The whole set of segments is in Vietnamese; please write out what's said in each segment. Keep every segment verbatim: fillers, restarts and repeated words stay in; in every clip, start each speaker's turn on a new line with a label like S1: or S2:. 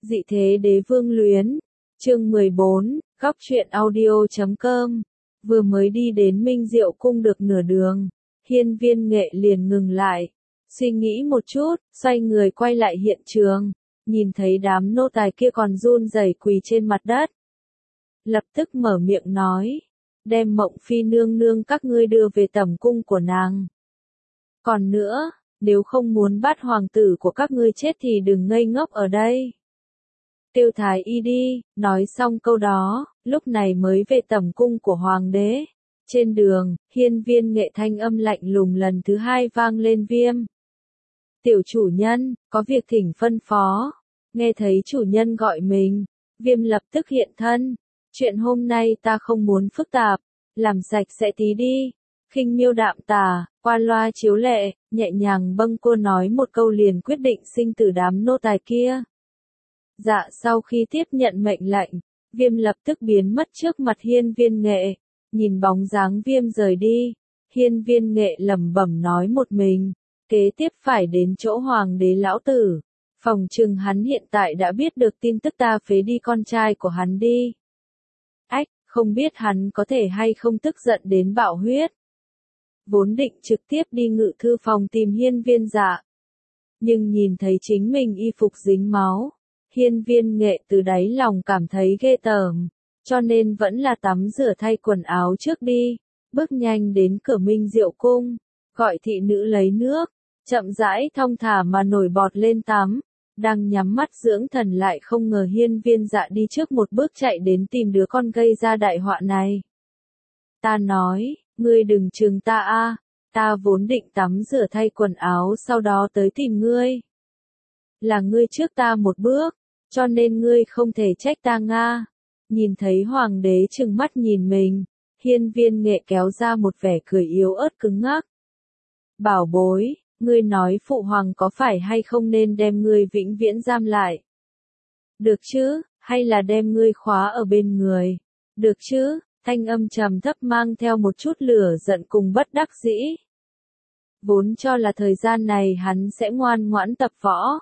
S1: Dị thế đế vương luyến, chương mười bốn, góc truyện audio chấm com. Vừa mới đi đến Minh Diệu cung được nửa đường, Hiên Viên Nghệ liền ngừng lại, suy nghĩ một chút, xoay người quay lại hiện trường, nhìn thấy đám nô tài kia còn run rẩy quỳ trên mặt đất. Lập tức mở miệng nói, đem Mộng Phi nương nương các ngươi đưa về tẩm cung của nàng. Còn nữa, nếu không muốn bắt hoàng tử của các ngươi chết thì đừng ngây ngốc ở đây. Tiêu Thái Y đi, nói xong câu đó, lúc này mới về tẩm cung của hoàng đế. Trên đường, Hiên Viên Nghệ thanh âm lạnh lùng lần thứ hai vang lên Viêm. Tiểu chủ nhân, có việc thỉnh phân phó. Nghe thấy chủ nhân gọi mình, Viêm lập tức hiện thân. Chuyện hôm nay ta không muốn phức tạp, làm sạch sẽ tí đi. Khinh miêu đạm tà, qua loa chiếu lệ, nhẹ nhàng bâng cua nói một câu liền quyết định sinh tử đám nô tài kia. Dạ sau khi tiếp nhận mệnh lệnh, Viêm lập tức biến mất trước mặt Hiên Viên Nghệ, nhìn bóng dáng Viêm rời đi, Hiên Viên Nghệ lẩm bẩm nói một mình, kế tiếp phải đến chỗ hoàng đế lão tử, phòng trừng hắn hiện tại đã biết được tin tức ta phế đi con trai của hắn đi. Ách, không biết hắn có thể hay không tức giận đến bạo huyết. Vốn định trực tiếp đi ngự thư phòng tìm Hiên Viên Dạ, nhưng nhìn thấy chính mình y phục dính máu, Hiên Viên Nghệ từ đáy lòng cảm thấy ghê tởm, cho nên vẫn là tắm rửa thay quần áo trước đi, bước nhanh đến cửa Minh Diệu cung, gọi thị nữ lấy nước, chậm rãi thong thả mà nổi bọt lên tắm, đang nhắm mắt dưỡng thần lại không ngờ Hiên Viên Dạ đi trước một bước chạy đến tìm đứa con gây ra đại họa này. Ta nói, ngươi đừng chừng ta a, ta vốn định tắm rửa thay quần áo sau đó tới tìm ngươi. Là ngươi trước ta một bước, cho nên ngươi không thể trách ta nga. Nhìn thấy hoàng đế trừng mắt nhìn mình, Hiên Viên Nghệ kéo ra một vẻ cười yếu ớt cứng ngắc. Bảo bối, ngươi nói phụ hoàng có phải hay không nên đem ngươi vĩnh viễn giam lại? Được chứ, hay là đem ngươi khóa ở bên người? Được chứ, thanh âm trầm thấp mang theo một chút lửa giận cùng bất đắc dĩ. Vốn cho là thời gian này hắn sẽ ngoan ngoãn tập võ,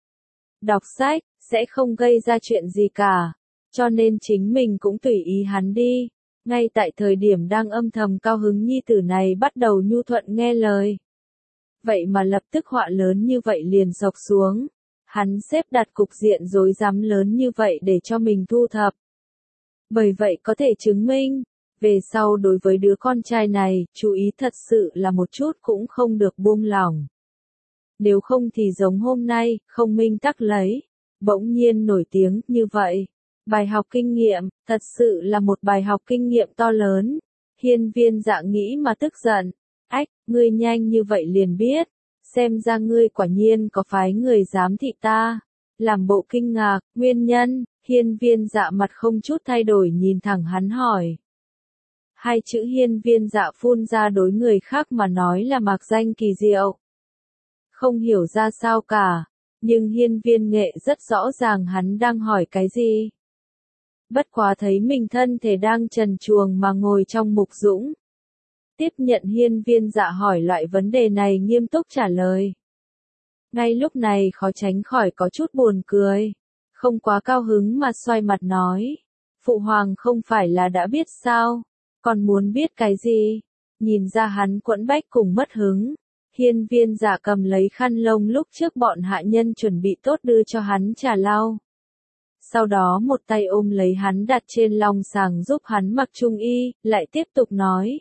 S1: đọc sách, sẽ không gây ra chuyện gì cả, cho nên chính mình cũng tùy ý hắn đi. Ngay tại thời điểm đang âm thầm cao hứng nhi tử này bắt đầu nhu thuận nghe lời. Vậy mà lập tức họa lớn như vậy liền sộc xuống. Hắn xếp đặt cục diện rối rắm lớn như vậy để cho mình thu thập. Bởi vậy có thể chứng minh, về sau đối với đứa con trai này, chú ý thật sự là một chút cũng không được buông lỏng. Nếu không thì giống hôm nay, không minh tắc lấy, bỗng nhiên nổi tiếng như vậy. Bài học kinh nghiệm, thật sự là một bài học kinh nghiệm to lớn. Hiên Viên Dạ nghĩ mà tức giận. Ách, ngươi nhanh như vậy liền biết. Xem ra ngươi quả nhiên có phái người giám thị ta. Làm bộ kinh ngạc, nguyên nhân, Hiên Viên Dạ mặt không chút thay đổi nhìn thẳng hắn hỏi. Hai chữ Hiên Viên Dạ phun ra đối người khác mà nói là mạc danh kỳ diệu. Không hiểu ra sao cả, nhưng Hiên Viên Nghệ rất rõ ràng hắn đang hỏi cái gì. Bất quá thấy mình thân thể đang trần truồng mà ngồi trong mục dũng. Tiếp nhận Hiên Viên Dạ hỏi loại vấn đề này nghiêm túc trả lời. Ngay lúc này khó tránh khỏi có chút buồn cười, không quá cao hứng mà xoay mặt nói. Phụ hoàng không phải là đã biết sao, còn muốn biết cái gì? Nhìn ra hắn quẫn bách cùng mất hứng. Hiên Viên Dạ cầm lấy khăn lông lúc trước bọn hạ nhân chuẩn bị tốt đưa cho hắn trà lau. Sau đó một tay ôm lấy hắn đặt trên long sàng giúp hắn mặc trung y, lại tiếp tục nói.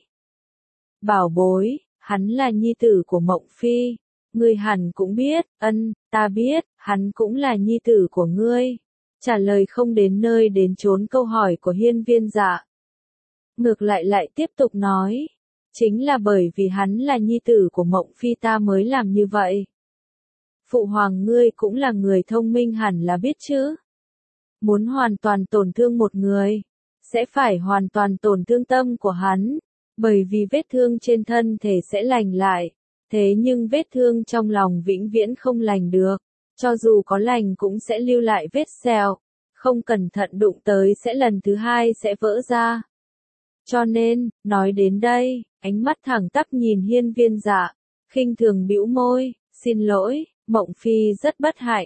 S1: Bảo bối, hắn là nhi tử của Mộng Phi. Ngươi hẳn cũng biết, ân, ta biết, hắn cũng là nhi tử của ngươi. Trả lời không đến nơi đến chốn câu hỏi của Hiên Viên Dạ. Ngược lại lại tiếp tục nói. Chính là bởi vì hắn là nhi tử của Mộng Phi ta mới làm như vậy. Phụ hoàng ngươi cũng là người thông minh hẳn là biết chứ. Muốn hoàn toàn tổn thương một người, sẽ phải hoàn toàn tổn thương tâm của hắn, bởi vì vết thương trên thân thể sẽ lành lại, thế nhưng vết thương trong lòng vĩnh viễn không lành được, cho dù có lành cũng sẽ lưu lại vết sẹo, không cẩn thận đụng tới sẽ lần thứ hai sẽ vỡ ra. Cho nên, nói đến đây, ánh mắt thẳng tắp nhìn Hiên Viên Dạ, khinh thường bĩu môi, xin lỗi, Mộng Phi rất bất hạnh,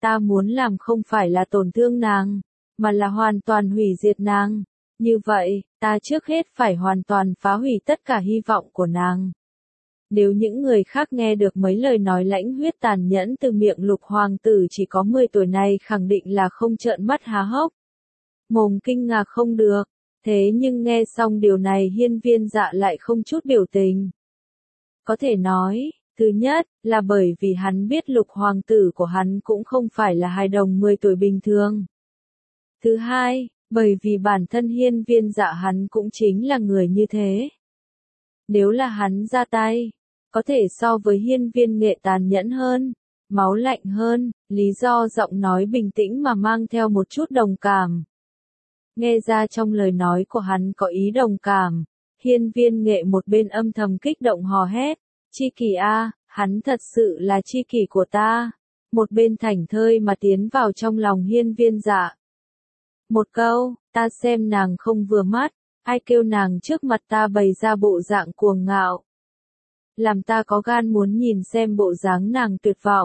S1: Ta muốn làm không phải là tổn thương nàng, mà là hoàn toàn hủy diệt nàng. Như vậy, ta trước hết phải hoàn toàn phá hủy tất cả hy vọng của nàng. Nếu những người khác nghe được mấy lời nói lãnh huyết tàn nhẫn từ miệng Lục hoàng tử chỉ có mười tuổi này khẳng định là không trợn mắt há hốc. Mồm kinh ngạc không được, thế nhưng nghe xong điều này Hiên Viên Dạ lại không chút biểu tình. Có thể nói, thứ nhất, là bởi vì hắn biết Lục hoàng tử của hắn cũng không phải là hài đồng mười tuổi bình thường. Thứ hai, bởi vì bản thân Hiên Viên Dạ hắn cũng chính là người như thế. Nếu là hắn ra tay, có thể so với Hiên Viên Nghệ tàn nhẫn hơn, máu lạnh hơn, lý do giọng nói bình tĩnh mà mang theo một chút đồng cảm. Nghe ra trong lời nói của hắn có ý đồng cảm, Hiên Viên Nghệ một bên âm thầm kích động hò hét, chi kỷ a, hắn thật sự là chi kỷ của ta. Một bên thảnh thơi mà tiến vào trong lòng Hiên Viên Dạ. Một câu, ta xem nàng không vừa mắt, ai kêu nàng trước mặt ta bày ra bộ dạng cuồng ngạo. Làm ta có gan muốn nhìn xem bộ dáng nàng tuyệt vọng.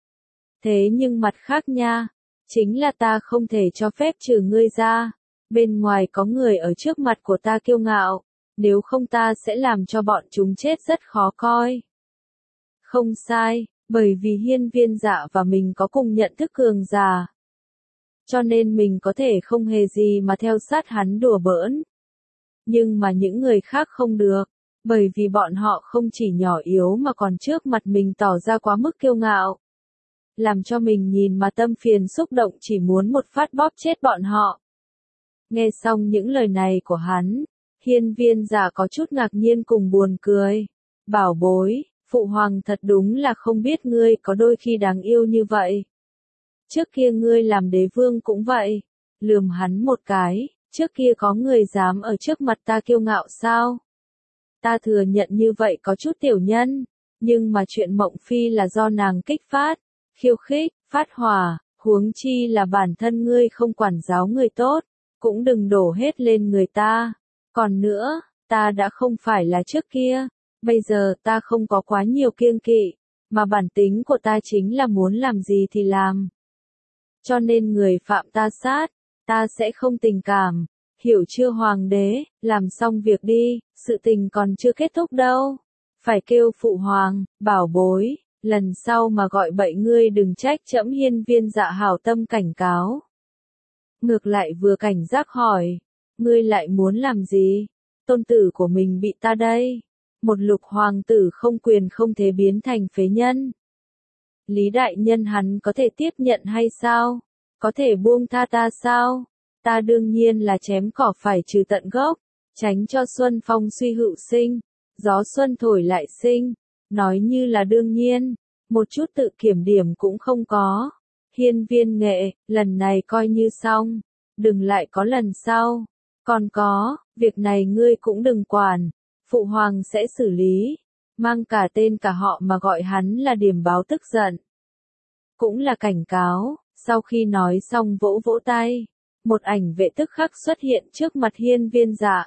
S1: Thế nhưng mặt khác nha, chính là ta không thể cho phép trừ ngươi ra. Bên ngoài có người ở trước mặt của ta kiêu ngạo, nếu không ta sẽ làm cho bọn chúng chết rất khó coi. Không sai, bởi vì Hiên Viên Dạ và mình có cùng nhận thức cường giả. Cho nên mình có thể không hề gì mà theo sát hắn đùa bỡn. Nhưng mà những người khác không được, bởi vì bọn họ không chỉ nhỏ yếu mà còn trước mặt mình tỏ ra quá mức kiêu ngạo. Làm cho mình nhìn mà tâm phiền xúc động chỉ muốn một phát bóp chết bọn họ. Nghe xong những lời này của hắn, Hiên Viên Dạ có chút ngạc nhiên cùng buồn cười. Bảo bối, phụ hoàng thật đúng là không biết ngươi có đôi khi đáng yêu như vậy. Trước kia ngươi làm đế vương cũng vậy, lườm hắn một cái, trước kia có người dám ở trước mặt ta kiêu ngạo sao? Ta thừa nhận như vậy có chút tiểu nhân, nhưng mà chuyện Mộng Phi là do nàng kích phát, khiêu khích, phát hỏa, huống chi là bản thân ngươi không quản giáo người tốt, cũng đừng đổ hết lên người ta. Còn nữa, ta đã không phải là trước kia, bây giờ ta không có quá nhiều kiêng kỵ, mà bản tính của ta chính là muốn làm gì thì làm. Cho nên người phạm ta sát, ta sẽ không tình cảm. Hiểu chưa hoàng đế, làm xong việc đi, sự tình còn chưa kết thúc đâu. Phải kêu phụ hoàng, bảo bối, lần sau mà gọi bậy ngươi đừng trách trẫm. Hiên Viên Dạ hảo tâm cảnh cáo. Ngược lại vừa cảnh giác hỏi, ngươi lại muốn làm gì? Tôn tử của mình bị ta đây. Một Lục hoàng tử không quyền không thế biến thành phế nhân. Lý đại nhân hắn có thể tiếp nhận hay sao? Có thể buông tha ta sao? Ta đương nhiên là chém cỏ phải trừ tận gốc, tránh cho xuân phong suy hữu sinh, gió xuân thổi lại sinh, nói như là đương nhiên, một chút tự kiểm điểm cũng không có. Hiên Viên Nghệ, lần này coi như xong, đừng lại có lần sau. Còn có, việc này ngươi cũng đừng quản, phụ hoàng sẽ xử lý, mang cả tên cả họ mà gọi hắn là điểm báo tức giận. Cũng là cảnh cáo, sau khi nói xong vỗ vỗ tay. Một ảnh vệ tức khắc xuất hiện trước mặt Hiên Viên Dạ.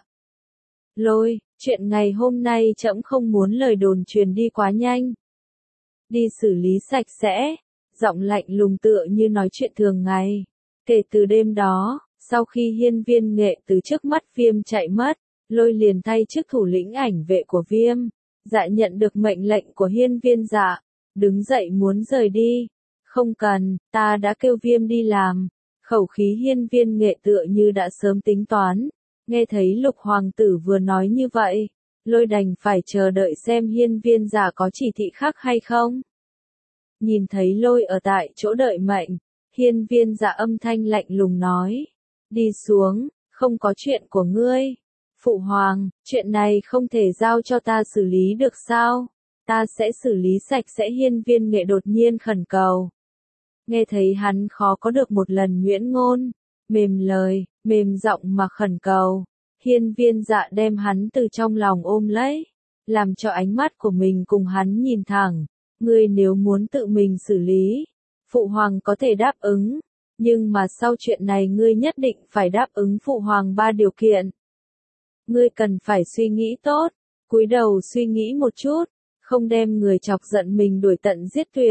S1: Lôi, chuyện ngày hôm nay trẫm không muốn lời đồn truyền đi quá nhanh. Đi xử lý sạch sẽ, giọng lạnh lùng tựa như nói chuyện thường ngày. Kể từ đêm đó, sau khi Hiên Viên Nghệ từ trước mắt Viêm chạy mất, Lôi liền thay chức thủ lĩnh ảnh vệ của Viêm. Dạ nhận được mệnh lệnh của Hiên Viên Dạ, đứng dậy muốn rời đi. Không cần, ta đã kêu Viêm đi làm. Khẩu khí Hiên Viên Nghệ tựa như đã sớm tính toán, nghe thấy Lục hoàng tử vừa nói như vậy, Lôi đành phải chờ đợi xem Hiên Viên Dạ có chỉ thị khác hay không. Nhìn thấy Lôi ở tại chỗ đợi mệnh, Hiên Viên Dạ âm thanh lạnh lùng nói, đi xuống, không có chuyện của ngươi. Phụ hoàng, chuyện này không thể giao cho ta xử lý được sao? Ta sẽ xử lý sạch sẽ. Hiên Viên Nghệ đột nhiên khẩn cầu. Nghe thấy hắn khó có được một lần nhuyễn ngôn, mềm lời, mềm giọng mà khẩn cầu. Hiên Viên Dạ đem hắn từ trong lòng ôm lấy, làm cho ánh mắt của mình cùng hắn nhìn thẳng. Ngươi nếu muốn tự mình xử lý, phụ hoàng có thể đáp ứng, nhưng mà sau chuyện này ngươi nhất định phải đáp ứng phụ hoàng ba điều kiện. Ngươi cần phải suy nghĩ tốt, cúi đầu suy nghĩ một chút, không đem người chọc giận mình đuổi tận giết tuyệt.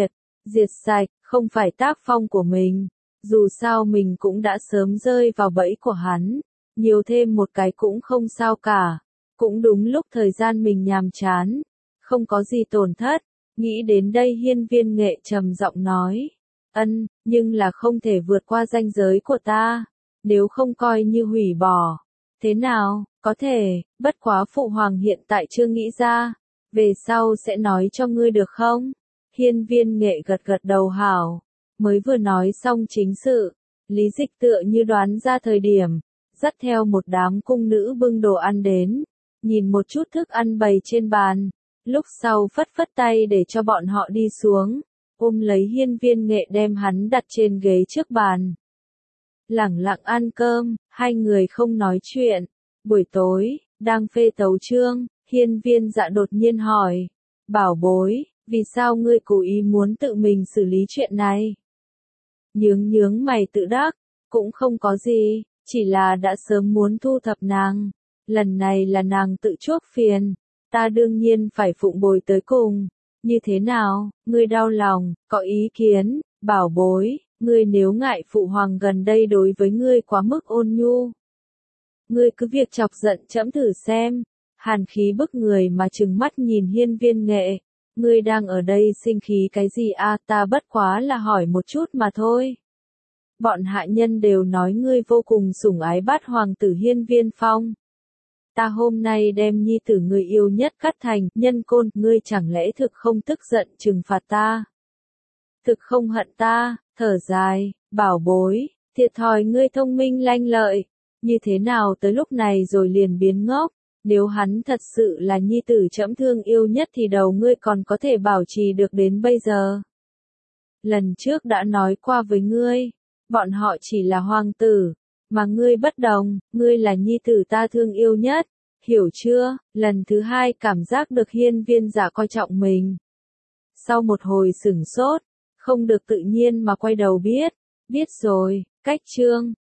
S1: diệt sạch, không phải tác phong của mình. Dù sao mình cũng đã sớm rơi vào bẫy của hắn, nhiều thêm một cái cũng không sao cả. Cũng đúng lúc thời gian mình nhàm chán, không có gì tổn thất. Nghĩ đến đây Hiên Viên Nghệ trầm giọng nói, ân, nhưng là không thể vượt qua ranh giới của ta, nếu không coi như hủy bỏ. Thế nào, có thể, bất quá phụ hoàng hiện tại chưa nghĩ ra, về sau sẽ nói cho ngươi được không? Hiên Viên Nghệ gật gật đầu hảo, mới vừa nói xong chính sự, Lý Dịch tựa như đoán ra thời điểm, dắt theo một đám cung nữ bưng đồ ăn đến, nhìn một chút thức ăn bày trên bàn, lúc sau phất phất tay để cho bọn họ đi xuống, ôm lấy Hiên Viên Nghệ đem hắn đặt trên ghế trước bàn. Lẳng lặng ăn cơm, hai người không nói chuyện. Buổi tối, đang phê tấu chương, Hiên Viên Dạ đột nhiên hỏi, bảo bối, vì sao ngươi cố ý muốn tự mình xử lý chuyện này? Nhướng nhướng mày tự đắc, cũng không có gì, chỉ là đã sớm muốn thu thập nàng. Lần này là nàng tự chuốc phiền, ta đương nhiên phải phụng bồi tới cùng. Như thế nào, ngươi đau lòng, có ý kiến, bảo bối, ngươi nếu ngại phụ hoàng gần đây đối với ngươi quá mức ôn nhu. Ngươi cứ việc chọc giận trẫm thử xem. Hàn khí bức người mà trừng mắt nhìn Hiên Viên Nghệ. Ngươi đang ở đây sinh khí cái gì a? Ta bất quá là hỏi một chút mà thôi. Bọn hạ nhân đều nói ngươi vô cùng sủng ái bát hoàng tử Hiên Viên Phong. Ta hôm nay đem nhi tử người yêu nhất cắt thành nhân côn, ngươi chẳng lẽ thực không tức giận trừng phạt ta? Thực không hận ta? Thở dài, bảo bối, thiệt thòi ngươi thông minh lanh lợi, như thế nào tới lúc này rồi liền biến ngốc, nếu hắn thật sự là nhi tử trẫm thương yêu nhất thì đầu ngươi còn có thể bảo trì được đến bây giờ. Lần trước đã nói qua với ngươi, bọn họ chỉ là hoàng tử, mà ngươi bất đồng, ngươi là nhi tử ta thương yêu nhất, hiểu chưa? Lần thứ hai cảm giác được Hiên Viên Dạ coi trọng mình. Sau một hồi sửng sốt, không được tự nhiên mà quay đầu biết, biết rồi, cách chương.